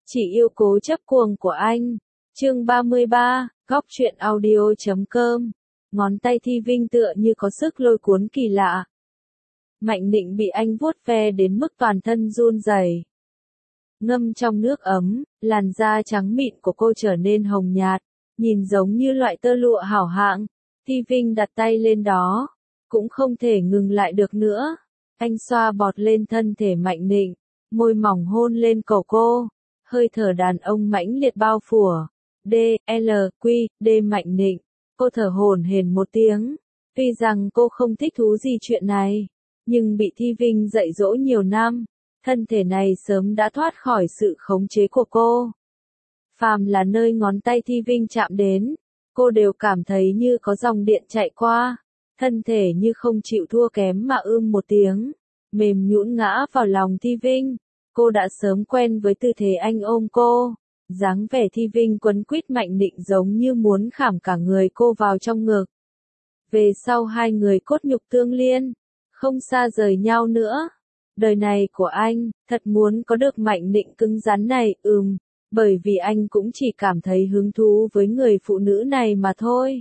Chỉ yêu cố chấp cuồng của anh. Chương 33, góc truyện audio.com. Ngón tay Thi Vinh tựa như có sức lôi cuốn kỳ lạ. Mạnh Nịnh bị anh vuốt ve đến mức toàn thân run rẩy. Ngâm trong nước ấm, làn da trắng mịn của cô trở nên hồng nhạt, nhìn giống như loại tơ lụa hảo hạng. Thi Vinh đặt tay lên đó, cũng không thể ngừng lại được nữa. Anh xoa bọt lên thân thể Mạnh Nịnh, môi mỏng hôn lên cổ cô, hơi thở đàn ông mãnh liệt bao phủ. D. Mạnh Nịnh. Cô thở hổn hển một tiếng. Tuy rằng cô không thích thú gì chuyện này, nhưng bị Thi Vinh dạy dỗ nhiều năm, thân thể này sớm đã thoát khỏi sự khống chế của cô. Phàm là nơi ngón tay Thi Vinh chạm đến, cô đều cảm thấy như có dòng điện chạy qua, thân thể như không chịu thua kém mà một tiếng, mềm nhũn ngã vào lòng Thi Vinh. Cô đã sớm quen với tư thế anh ôm cô, dáng vẻ Thi Vinh quấn quýt Mạnh Nịnh giống như muốn khảm cả người cô vào trong ngực. Về sau hai người cốt nhục tương liên, không xa rời nhau nữa. Đời này của anh, thật muốn có được Mạnh Nịnh cứng rắn này, bởi vì anh cũng chỉ cảm thấy hứng thú với người phụ nữ này mà thôi.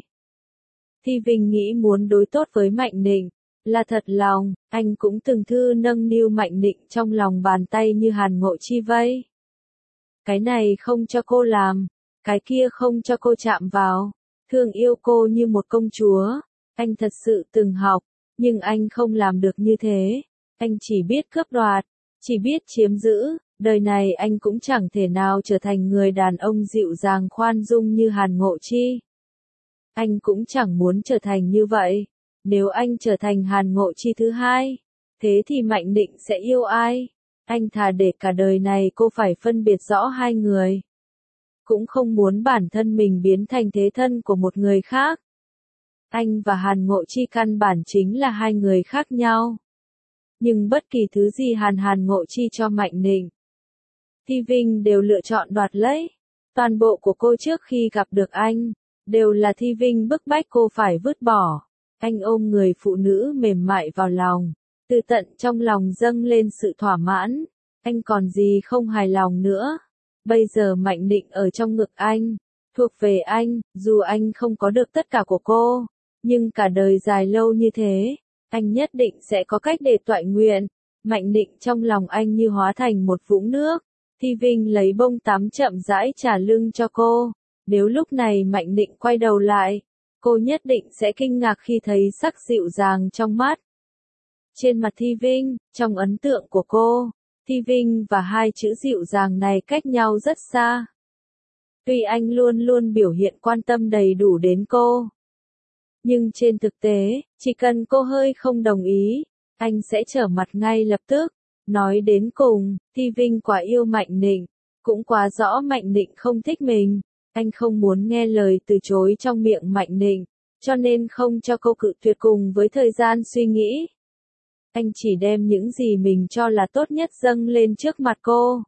Thi Vinh nghĩ muốn đối tốt với Mạnh Nịnh, là thật lòng, anh cũng từng thư nâng niu Mạnh Nịnh trong lòng bàn tay như Hàn Ngộ Chi vây. Cái này không cho cô làm, cái kia không cho cô chạm vào, thương yêu cô như một công chúa. Anh thật sự từng học, nhưng anh không làm được như thế. Anh chỉ biết cướp đoạt, chỉ biết chiếm giữ. Đời này anh cũng chẳng thể nào trở thành người đàn ông dịu dàng khoan dung như Hàn Ngộ Chi. Anh cũng chẳng muốn trở thành như vậy. Nếu anh trở thành Hàn Ngộ Chi thứ hai, thế thì Mạnh Nịnh sẽ yêu ai? Anh thà để cả đời này cô phải phân biệt rõ hai người. Cũng không muốn bản thân mình biến thành thế thân của một người khác. Anh và Hàn Ngộ Chi căn bản chính là hai người khác nhau. Nhưng bất kỳ thứ gì Hàn Ngộ Chi cho Mạnh Nịnh, Thi Vinh đều lựa chọn đoạt lấy. Toàn bộ của cô trước khi gặp được anh, đều là Thi Vinh bức bách cô phải vứt bỏ. Anh ôm người phụ nữ mềm mại vào lòng, từ tận trong lòng dâng lên sự thỏa mãn. Anh còn gì không hài lòng nữa. Bây giờ Mạnh Nịnh ở trong ngực anh, thuộc về anh, dù anh không có được tất cả của cô, nhưng cả đời dài lâu như thế, anh nhất định sẽ có cách để toại nguyện. Mạnh Nịnh trong lòng anh như hóa thành một vũng nước. Thi Vinh lấy bông tắm chậm rãi chà lưng cho cô. Nếu lúc này Mạnh Nịnh quay đầu lại, cô nhất định sẽ kinh ngạc khi thấy sắc dịu dàng trong mắt. Trên mặt Thi Vinh, trong ấn tượng của cô, Thi Vinh và hai chữ dịu dàng này cách nhau rất xa. Tuy anh luôn luôn biểu hiện quan tâm đầy đủ đến cô, nhưng trên thực tế, chỉ cần cô hơi không đồng ý, anh sẽ trở mặt ngay lập tức. Nói đến cùng, Thi Vinh quá yêu Mạnh Nịnh, cũng quá rõ Mạnh Nịnh không thích mình. Anh không muốn nghe lời từ chối trong miệng Mạnh Nịnh, cho nên không cho cô cự tuyệt cùng với thời gian suy nghĩ. Anh chỉ đem những gì mình cho là tốt nhất dâng lên trước mặt cô.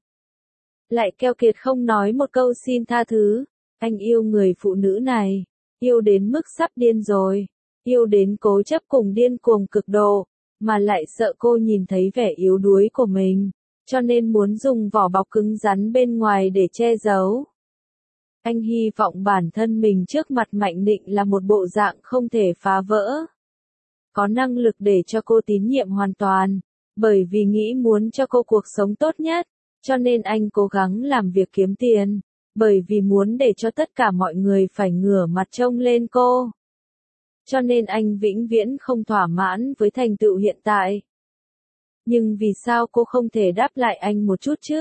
Lại keo kiệt không nói một câu xin tha thứ. Anh yêu người phụ nữ này, yêu đến mức sắp điên rồi, yêu đến cố chấp cùng điên cuồng cực độ, mà lại sợ cô nhìn thấy vẻ yếu đuối của mình, cho nên muốn dùng vỏ bọc cứng rắn bên ngoài để che giấu. Anh hy vọng bản thân mình trước mặt Mạnh Nịnh là một bộ dạng không thể phá vỡ. Có năng lực để cho cô tín nhiệm hoàn toàn, bởi vì nghĩ muốn cho cô cuộc sống tốt nhất, cho nên anh cố gắng làm việc kiếm tiền, bởi vì muốn để cho tất cả mọi người phải ngửa mặt trông lên cô. Cho nên anh vĩnh viễn không thỏa mãn với thành tựu hiện tại. Nhưng vì sao cô không thể đáp lại anh một chút chứ?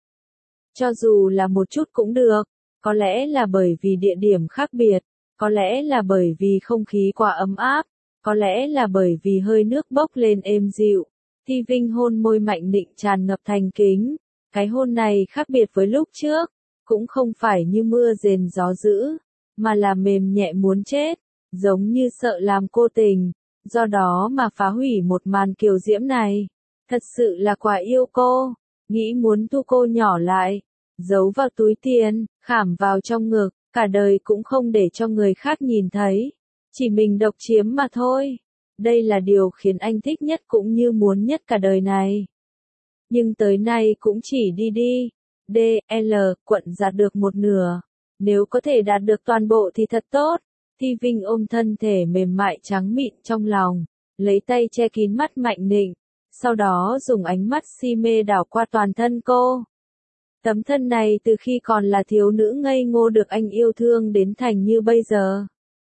Cho dù là một chút cũng được, có lẽ là bởi vì địa điểm khác biệt, có lẽ là bởi vì không khí quá ấm áp, có lẽ là bởi vì hơi nước bốc lên êm dịu. Thi Vinh hôn môi Mạnh Nịnh tràn ngập thành kính. Cái hôn này khác biệt với lúc trước, cũng không phải như mưa rền gió dữ, mà là mềm nhẹ muốn chết, giống như sợ làm cô tình, do đó mà phá hủy một màn kiều diễm này. Thật sự là quá yêu cô, nghĩ muốn thu cô nhỏ lại, giấu vào túi tiền, khảm vào trong ngực, cả đời cũng không để cho người khác nhìn thấy, chỉ mình độc chiếm mà thôi. Đây là điều khiến anh thích nhất cũng như muốn nhất cả đời này. Nhưng tới nay cũng chỉ đi đi, D, L, quận đạt được một nửa. Nếu có thể đạt được toàn bộ thì thật tốt. Thi Vinh ôm thân thể mềm mại trắng mịn trong lòng, lấy tay che kín mắt Mạnh Nịnh, sau đó dùng ánh mắt si mê đảo qua toàn thân cô. Tấm thân này từ khi còn là thiếu nữ ngây ngô được anh yêu thương đến thành như bây giờ.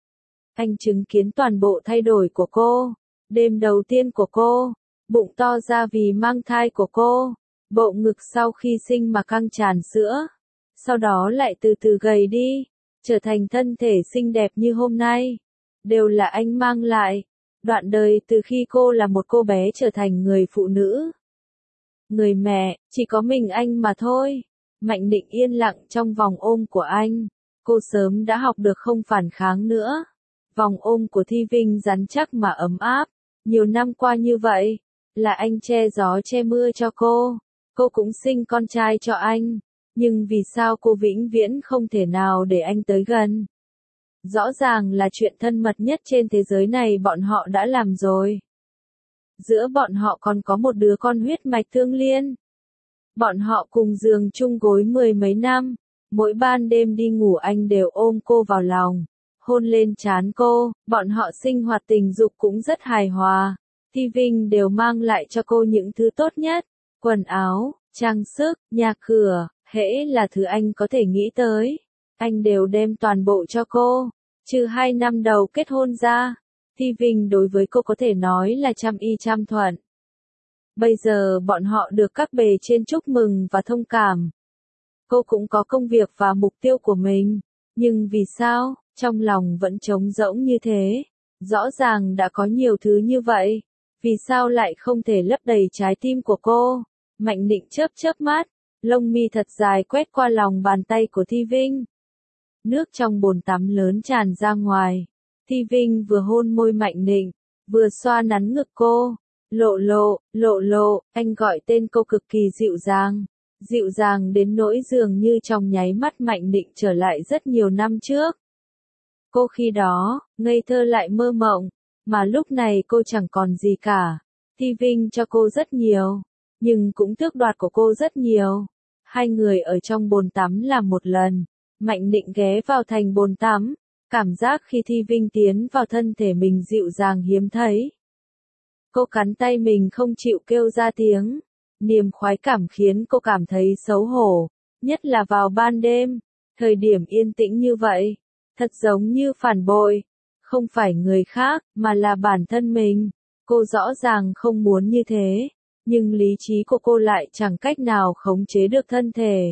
Anh chứng kiến toàn bộ thay đổi của cô, đêm đầu tiên của cô, bụng to ra vì mang thai của cô, bộ ngực sau khi sinh mà căng tràn sữa, sau đó lại từ từ gầy đi, trở thành thân thể xinh đẹp như hôm nay. Đều là anh mang lại. Đoạn đời từ khi cô là một cô bé trở thành người phụ nữ. Người mẹ, chỉ có mình anh mà thôi. Mạnh Định yên lặng trong vòng ôm của anh. Cô sớm đã học được không phản kháng nữa. Vòng ôm của Thi Vinh rắn chắc mà ấm áp. Nhiều năm qua như vậy, là anh che gió che mưa cho cô. Cô cũng sinh con trai cho anh. Nhưng vì sao cô vĩnh viễn không thể nào để anh tới gần? Rõ ràng là chuyện thân mật nhất trên thế giới này bọn họ đã làm rồi. Giữa bọn họ còn có một đứa con huyết mạch thương liên. Bọn họ cùng giường chung gối mười mấy năm. Mỗi ban đêm đi ngủ anh đều ôm cô vào lòng, hôn lên trán cô. Bọn họ sinh hoạt tình dục cũng rất hài hòa. Thi Vinh đều mang lại cho cô những thứ tốt nhất. Quần áo, trang sức, nhà cửa, hễ là thứ anh có thể nghĩ tới. Anh đều đem toàn bộ cho cô. Trừ 2 năm đầu kết hôn ra, Thi Vinh đối với cô có thể nói là trăm y trăm thuận. Bây giờ bọn họ được các bề trên chúc mừng và thông cảm. Cô cũng có công việc và mục tiêu của mình. Nhưng vì sao, trong lòng vẫn trống rỗng như thế? Rõ ràng đã có nhiều thứ như vậy. Vì sao lại không thể lấp đầy trái tim của cô? Mạnh Định chớp chớp mắt, lông mi thật dài quét qua lòng bàn tay của Thi Vinh. Nước trong bồn tắm lớn tràn ra ngoài. Thi Vinh vừa hôn môi Mạnh Định, vừa xoa nắn ngực cô. Lộ lộ, lộ lộ, anh gọi tên cô cực kỳ dịu dàng. Dịu dàng đến nỗi dường như trong nháy mắt Mạnh Định trở lại rất nhiều năm trước. Cô khi đó, ngây thơ lại mơ mộng, mà lúc này cô chẳng còn gì cả. Thi Vinh cho cô rất nhiều, nhưng cũng tước đoạt của cô rất nhiều. Hai người ở trong bồn tắm làm một lần. Mạnh Định ghé vào thành bồn tắm, cảm giác khi Thi Vinh tiến vào thân thể mình dịu dàng hiếm thấy. Cô cắn tay mình không chịu kêu ra tiếng. Niềm khoái cảm khiến cô cảm thấy xấu hổ, nhất là vào ban đêm, thời điểm yên tĩnh như vậy, thật giống như phản bội, không phải người khác, mà là bản thân mình. Cô rõ ràng không muốn như thế, nhưng lý trí của cô lại chẳng cách nào khống chế được thân thể.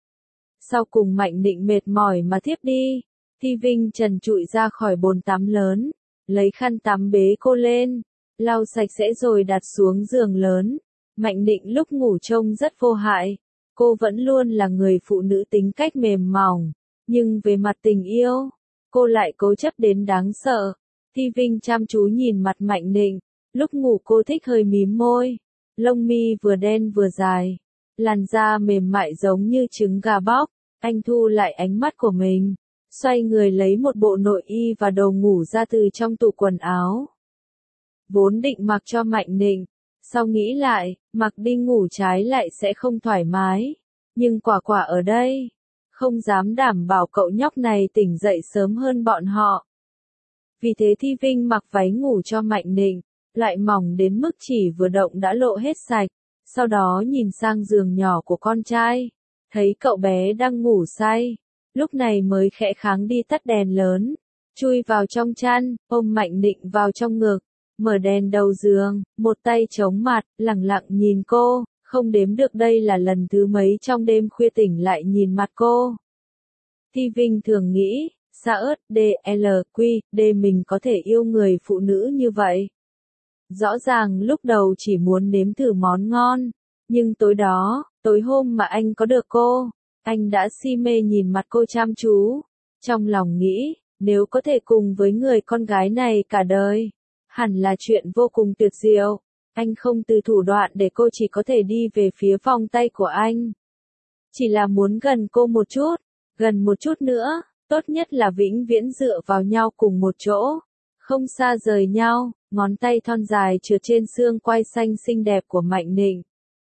Sau cùng Mạnh Định mệt mỏi mà thiếp đi, Thi Vinh trần trụi ra khỏi bồn tắm lớn, lấy khăn tắm bế cô lên, lau sạch sẽ rồi đặt xuống giường lớn. Mạnh Định lúc ngủ trông rất vô hại, cô vẫn luôn là người phụ nữ tính cách mềm mỏng, nhưng về mặt tình yêu, cô lại cố chấp đến đáng sợ. Thi Vinh chăm chú nhìn mặt Mạnh Định, lúc ngủ cô thích hơi mím môi, lông mi vừa đen vừa dài, làn da mềm mại giống như trứng gà bóc. Anh thu lại ánh mắt của mình, xoay người lấy một bộ nội y và đồ ngủ ra từ trong tủ quần áo. Vốn định mặc cho Mạnh Định, sau nghĩ lại, mặc đi ngủ trái lại sẽ không thoải mái. Nhưng quả quả ở đây, không dám đảm bảo cậu nhóc này tỉnh dậy sớm hơn bọn họ. Vì thế Thi Vinh mặc váy ngủ cho Mạnh Định, lại mỏng đến mức chỉ vừa động đã lộ hết sạch. Sau đó nhìn sang giường nhỏ của con trai, thấy cậu bé đang ngủ say, lúc này mới khẽ kháng đi tắt đèn lớn, chui vào trong chăn, ôm Mạnh Định vào trong ngực, mở đèn đầu giường, một tay chống mặt, lẳng lặng nhìn cô, không đếm được đây là lần thứ mấy trong đêm khuya tỉnh lại nhìn mặt cô. Thi Vinh thường nghĩ, sao ớt, D mình có thể yêu người phụ nữ như vậy. Rõ ràng lúc đầu chỉ muốn nếm thử món ngon, nhưng tối đó, tối hôm mà anh có được cô, anh đã si mê nhìn mặt cô chăm chú, trong lòng nghĩ, nếu có thể cùng với người con gái này cả đời, hẳn là chuyện vô cùng tuyệt diệu. Anh không từ thủ đoạn để cô chỉ có thể đi về phía vòng tay của anh. Chỉ là muốn gần cô một chút, gần một chút nữa, tốt nhất là vĩnh viễn dựa vào nhau cùng một chỗ, không xa rời nhau. Ngón tay thon dài trượt trên xương quai xanh xinh đẹp của Mạnh Định.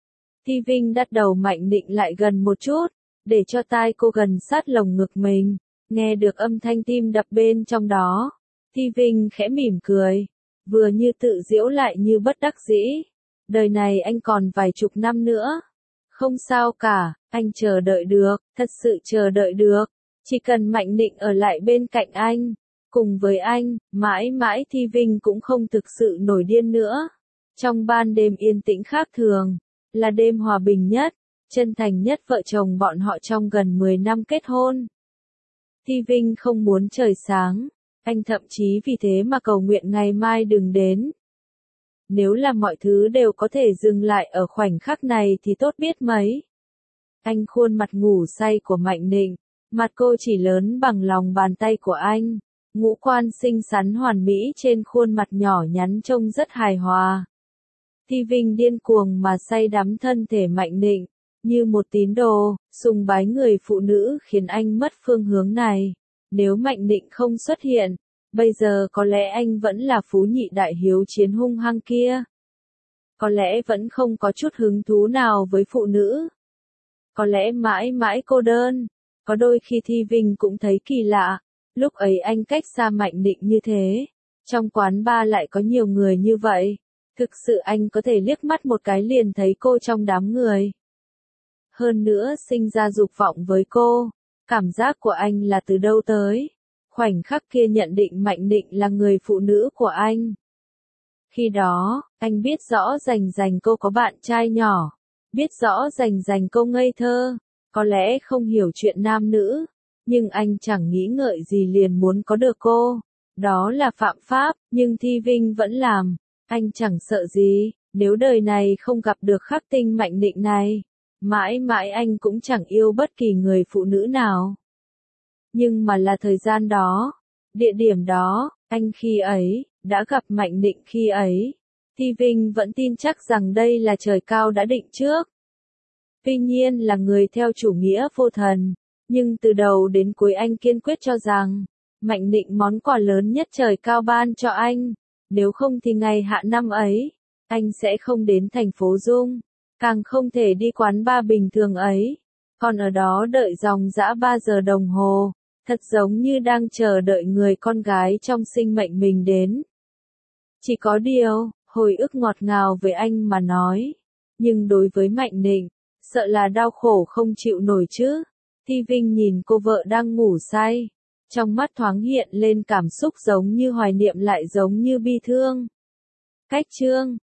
Thi Vinh đặt đầu Mạnh Định lại gần một chút, để cho tai cô gần sát lồng ngực mình, nghe được âm thanh tim đập bên trong đó. Thi Vinh khẽ mỉm cười, vừa như tự giễu lại như bất đắc dĩ. Đời này anh còn vài chục năm nữa. Không sao cả, anh chờ đợi được, thật sự chờ đợi được. Chỉ cần Mạnh Định ở lại bên cạnh anh, cùng với anh, mãi mãi Thi Vinh cũng không thực sự nổi điên nữa. Trong ban đêm yên tĩnh khác thường, là đêm hòa bình nhất, chân thành nhất vợ chồng bọn họ trong gần 10 năm kết hôn. Thi Vinh không muốn trời sáng, anh thậm chí vì thế mà cầu nguyện ngày mai đừng đến. Nếu là mọi thứ đều có thể dừng lại ở khoảnh khắc này thì tốt biết mấy. Anh khuôn mặt ngủ say của Mạnh Định, mặt cô chỉ lớn bằng lòng bàn tay của anh, ngũ quan xinh xắn hoàn mỹ trên khuôn mặt nhỏ nhắn trông rất hài hòa. Thi Vinh điên cuồng mà say đắm thân thể Mạnh Định, như một tín đồ, sùng bái người phụ nữ khiến anh mất phương hướng này. Nếu Mạnh Định không xuất hiện, bây giờ có lẽ anh vẫn là phú nhị đại hiếu chiến hung hăng kia. Có lẽ vẫn không có chút hứng thú nào với phụ nữ. Có lẽ mãi mãi cô đơn. Có đôi khi Thi Vinh cũng thấy kỳ lạ, lúc ấy anh cách xa Mạnh Định như thế, trong quán bar lại có nhiều người như vậy. Thực sự anh có thể liếc mắt một cái liền thấy cô trong đám người. Hơn nữa sinh ra dục vọng với cô, cảm giác của anh là từ đâu tới. Khoảnh khắc kia nhận định Mạnh Định là người phụ nữ của anh. Khi đó, anh biết rõ rành cô có bạn trai nhỏ, biết rõ rành cô ngây thơ, có lẽ không hiểu chuyện nam nữ, nhưng anh chẳng nghĩ ngợi gì liền muốn có được cô. Đó là phạm pháp, nhưng Thi Vinh vẫn làm. Anh chẳng sợ gì, nếu đời này không gặp được khắc tinh Mạnh Định này, mãi mãi anh cũng chẳng yêu bất kỳ người phụ nữ nào. Nhưng mà là thời gian đó, địa điểm đó, anh khi ấy, đã gặp Mạnh Định khi ấy. Thi Vinh vẫn tin chắc rằng đây là trời cao đã định trước. Tuy nhiên là người theo chủ nghĩa vô thần, nhưng từ đầu đến cuối anh kiên quyết cho rằng, Mạnh Định món quà lớn nhất trời cao ban cho anh. Nếu không thì ngày hạ năm ấy, anh sẽ không đến thành phố Dung, càng không thể đi quán bar bình thường ấy. Còn ở đó đợi dòng dã 3 giờ đồng hồ, thật giống như đang chờ đợi người con gái trong sinh mệnh mình đến. Chỉ có điều, hồi ức ngọt ngào với anh mà nói. Nhưng đối với Mạnh Định, sợ là đau khổ không chịu nổi chứ. Thi Vinh nhìn cô vợ đang ngủ say. Trong mắt thoáng hiện lên cảm xúc giống như hoài niệm lại giống như bi thương. Cách chương